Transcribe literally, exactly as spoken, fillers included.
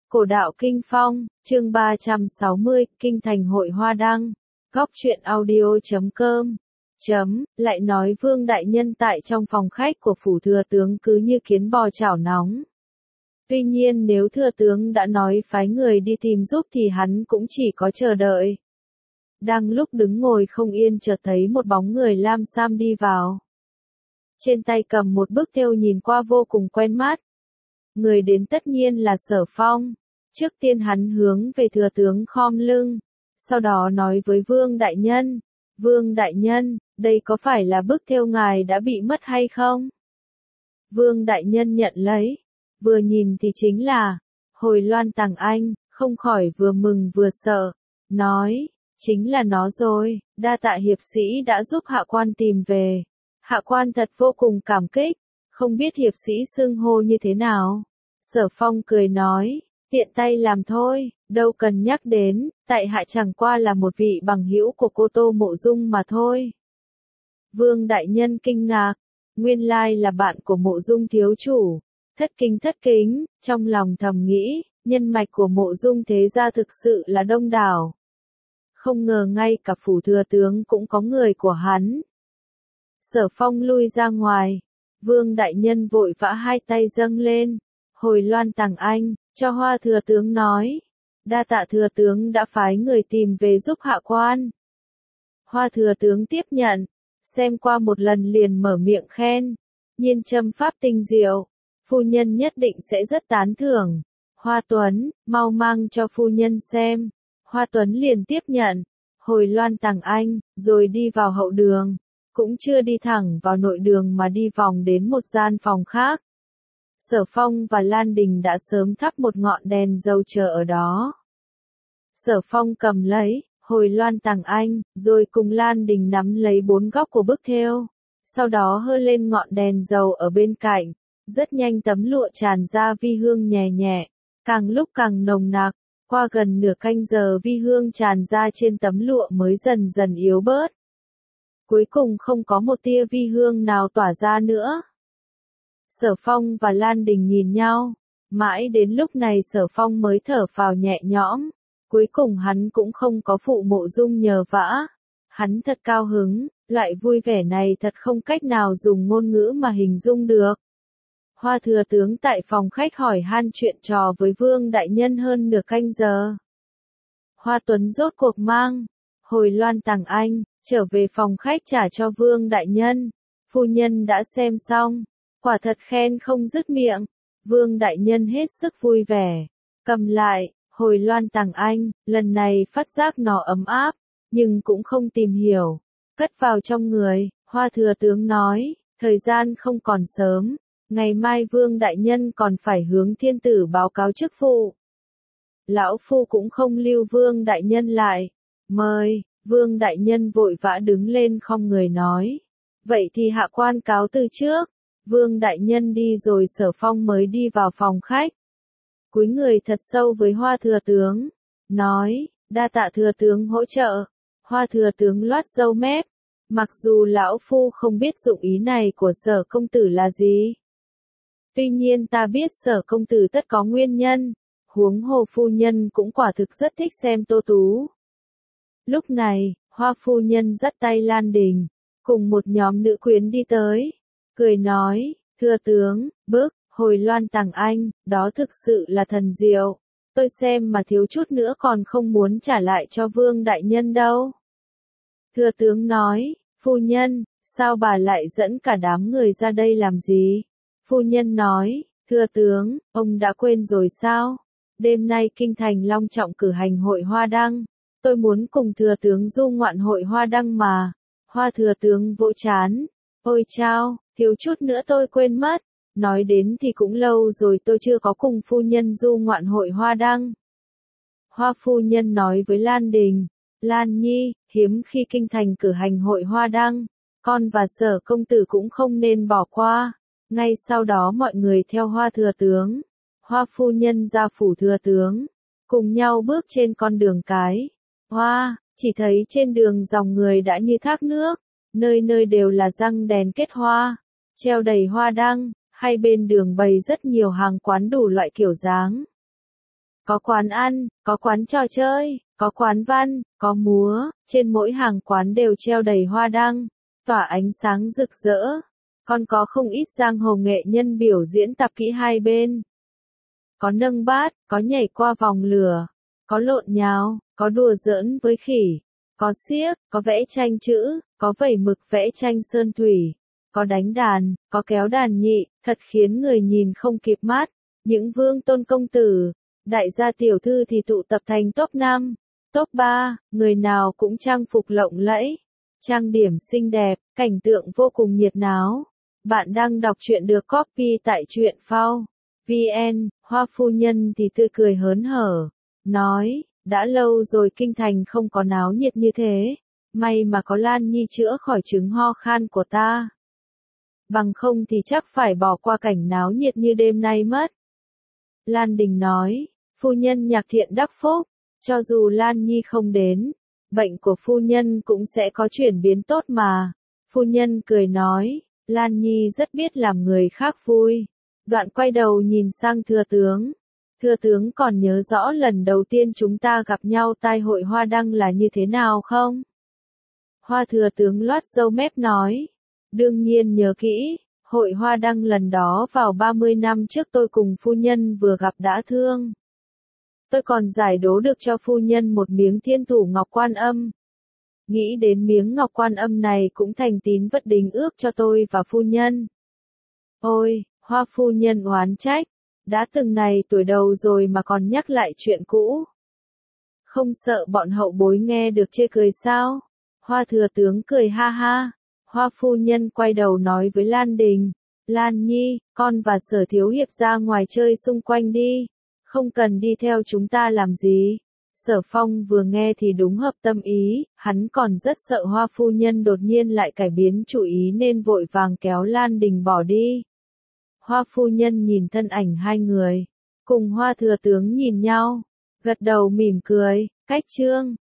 Cổ đạo Kinh Phong, chương ba trăm sáu mươi, Kinh thành hội Hoa Đăng. Góc truyện audio chấm com. Chấm, lại nói Vương Đại Nhân tại trong phòng khách của phủ thừa tướng cứ như kiến bò chảo nóng. Tuy nhiên nếu thừa tướng đã nói phái người đi tìm giúp thì hắn cũng chỉ có chờ đợi. Đang lúc đứng ngồi không yên chợt thấy một bóng người lam sam đi vào. Trên tay cầm một bức thêu nhìn qua vô cùng quen mắt. Người đến tất nhiên là Sở Phong. Trước tiên hắn hướng về thừa tướng khom lưng, sau đó nói với Vương Đại Nhân, Vương Đại Nhân, đây có phải là bức thêu ngài đã bị mất hay không? Vương Đại Nhân nhận lấy, vừa nhìn thì chính là, Hồi Loan Tàng Anh, không khỏi vừa mừng vừa sợ, nói, chính là nó rồi, đa tạ hiệp sĩ đã giúp hạ quan tìm về. Hạ quan thật vô cùng cảm kích, không biết hiệp sĩ xưng hô như thế nào? Sở Phong cười nói, tiện tay làm thôi, đâu cần nhắc đến, tại hạ chẳng qua là một vị bằng hữu của cô Tô Mộ Dung mà thôi. Vương Đại Nhân kinh ngạc, nguyên lai là bạn của Mộ Dung thiếu chủ, thất kính thất kính, trong lòng thầm nghĩ, nhân mạch của Mộ Dung thế gia thực sự là đông đảo. Không ngờ ngay cả phủ thừa tướng cũng có người của hắn. Sở Phong lui ra ngoài, Vương Đại Nhân vội vã hai tay dâng lên, Hồi Loan Tàng Anh, cho Hoa thừa tướng nói, đa tạ thừa tướng đã phái người tìm về giúp hạ quan. Hoa thừa tướng tiếp nhận, xem qua một lần liền mở miệng khen, nhiên châm pháp tinh diệu, phu nhân nhất định sẽ rất tán thưởng. Hoa Tuấn, mau mang cho phu nhân xem. Hoa Tuấn liền tiếp nhận, Hồi Loan Tàng Anh, rồi đi vào hậu đường, cũng chưa đi thẳng vào nội đường mà đi vòng đến một gian phòng khác. Sở Phong và Lan Đình đã sớm thắp một ngọn đèn dầu chờ ở đó. Sở Phong cầm lấy, Hồi Loan Tàng Anh, rồi cùng Lan Đình nắm lấy bốn góc của bức thêu, sau đó hơ lên ngọn đèn dầu ở bên cạnh, rất nhanh tấm lụa tràn ra vi hương nhẹ nhẹ, càng lúc càng nồng nặc, qua gần nửa canh giờ vi hương tràn ra trên tấm lụa mới dần dần yếu bớt. Cuối cùng không có một tia vi hương nào tỏa ra nữa. Sở Phong và Lan Đình nhìn nhau, mãi đến lúc này Sở Phong mới thở phào nhẹ nhõm, cuối cùng hắn cũng không có phụ Mộ Dung nhờ vả. Hắn thật cao hứng, loại vui vẻ này thật không cách nào dùng ngôn ngữ mà hình dung được. Hoa thừa tướng tại phòng khách hỏi han chuyện trò với Vương Đại Nhân hơn nửa canh giờ. Hoa Tuấn rốt cuộc mang, Hồi Loan Tàng Anh, trở về phòng khách trả cho Vương Đại Nhân. Phu nhân đã xem xong, quả thật khen không dứt miệng. Vương Đại Nhân hết sức vui vẻ, cầm lại, Hồi Loan Tàng Anh, lần này phát giác nó ấm áp, nhưng cũng không tìm hiểu, cất vào trong người. Hoa thừa tướng nói, thời gian không còn sớm, ngày mai Vương Đại Nhân còn phải hướng thiên tử báo cáo chức vụ. Lão phu cũng không lưu Vương Đại Nhân lại, mời. Vương Đại Nhân vội vã đứng lên khom người nói, vậy thì hạ quan cáo từ trước. Vương Đại Nhân đi rồi Sở Phong mới đi vào phòng khách, cúi người thật sâu với Hoa thừa tướng, nói, đa tạ thừa tướng hỗ trợ. Hoa thừa tướng loát râu mép, mặc dù lão phu không biết dụng ý này của Sở công tử là gì, tuy nhiên ta biết Sở công tử tất có nguyên nhân, huống hồ phu nhân cũng quả thực rất thích xem Tô Tú. Lúc này, Hoa phu nhân dắt tay Lan Đình, cùng một nhóm nữ quyến đi tới, cười nói, thưa tướng, bức, Hồi Loan Tàng Anh, đó thực sự là thần diệu, tôi xem mà thiếu chút nữa còn không muốn trả lại cho Vương Đại Nhân đâu. Thưa tướng nói, phu nhân, sao bà lại dẫn cả đám người ra đây làm gì? Phu nhân nói, thưa tướng, ông đã quên rồi sao? Đêm nay kinh thành long trọng cử hành hội Hoa Đăng. Tôi muốn cùng thừa tướng du ngoạn hội Hoa Đăng mà. Hoa thừa tướng vỗ chán. Ôi chao, thiếu chút nữa tôi quên mất. Nói đến thì cũng lâu rồi tôi chưa có cùng phu nhân du ngoạn hội Hoa Đăng. Hoa phu nhân nói với Lan Đình, Lan Nhi, hiếm khi kinh thành cử hành hội Hoa Đăng, con và Sở công tử cũng không nên bỏ qua. Ngay sau đó mọi người theo Hoa thừa tướng, Hoa phu nhân ra phủ thừa tướng, cùng nhau bước trên con đường cái. Hoa, chỉ thấy trên đường dòng người đã như thác nước, nơi nơi đều là răng đèn kết hoa, treo đầy hoa đăng, hai bên đường bày rất nhiều hàng quán đủ loại kiểu dáng. có quán ăn, có quán trò chơi, có quán văn, có múa, trên mỗi hàng quán đều treo đầy hoa đăng, tỏa ánh sáng rực rỡ. Còn có không ít giang hồ nghệ nhân biểu diễn tập kỹ hai bên. Có nâng bát, có nhảy qua vòng lửa, có lộn nhào, có đùa giỡn với khỉ, có xiếc, có vẽ tranh chữ, có vẩy mực vẽ tranh sơn thủy, có đánh đàn, có kéo đàn nhị, thật khiến người nhìn không kịp mắt. Những vương tôn công tử, đại gia tiểu thư thì tụ tập thành top năm, top ba, người nào cũng trang phục lộng lẫy, trang điểm xinh đẹp, cảnh tượng vô cùng nhiệt náo. Bạn đang đọc truyện được copy tại truyện phao chấm vn, Hoa phu nhân thì tươi cười hớn hở, nói, đã lâu rồi kinh thành không có náo nhiệt như thế, may mà có Lan Nhi chữa khỏi chứng ho khan của ta. Bằng không thì chắc phải bỏ qua cảnh náo nhiệt như đêm nay mất. Lan Đình nói, phu nhân nhạc thiện đắc phúc, cho dù Lan Nhi không đến, bệnh của phu nhân cũng sẽ có chuyển biến tốt mà. Phu nhân cười nói, Lan Nhi rất biết làm người khác vui. Đoạn quay đầu nhìn sang thừa tướng. Thừa tướng còn nhớ rõ lần đầu tiên chúng ta gặp nhau tai hội hoa đăng là như thế nào không? Hoa thừa tướng loát râu mép nói, đương nhiên nhớ kỹ, hội hoa đăng lần đó vào ba mươi năm trước tôi cùng phu nhân vừa gặp đã thương. Tôi còn giải đố được cho phu nhân một miếng thiên thủ ngọc quan âm. Nghĩ đến miếng ngọc quan âm này cũng thành tín vật đính ước cho tôi và phu nhân. Ôi, Hoa phu nhân oán trách, đã từng này tuổi đầu rồi mà còn nhắc lại chuyện cũ. Không sợ bọn hậu bối nghe được chê cười sao? Hoa thừa tướng cười ha ha. Hoa phu nhân quay đầu nói với Lan Đình, Lan Nhi, con và Sở thiếu hiệp ra ngoài chơi xung quanh đi, không cần đi theo chúng ta làm gì. Sở Phong vừa nghe thì đúng hợp tâm ý, hắn còn rất sợ Hoa phu nhân đột nhiên lại cải biến chủ ý nên vội vàng kéo Lan Đình bỏ đi. Hoa phu nhân nhìn thân ảnh hai người, cùng Hoa thừa tướng nhìn nhau, gật đầu mỉm cười, cách chương.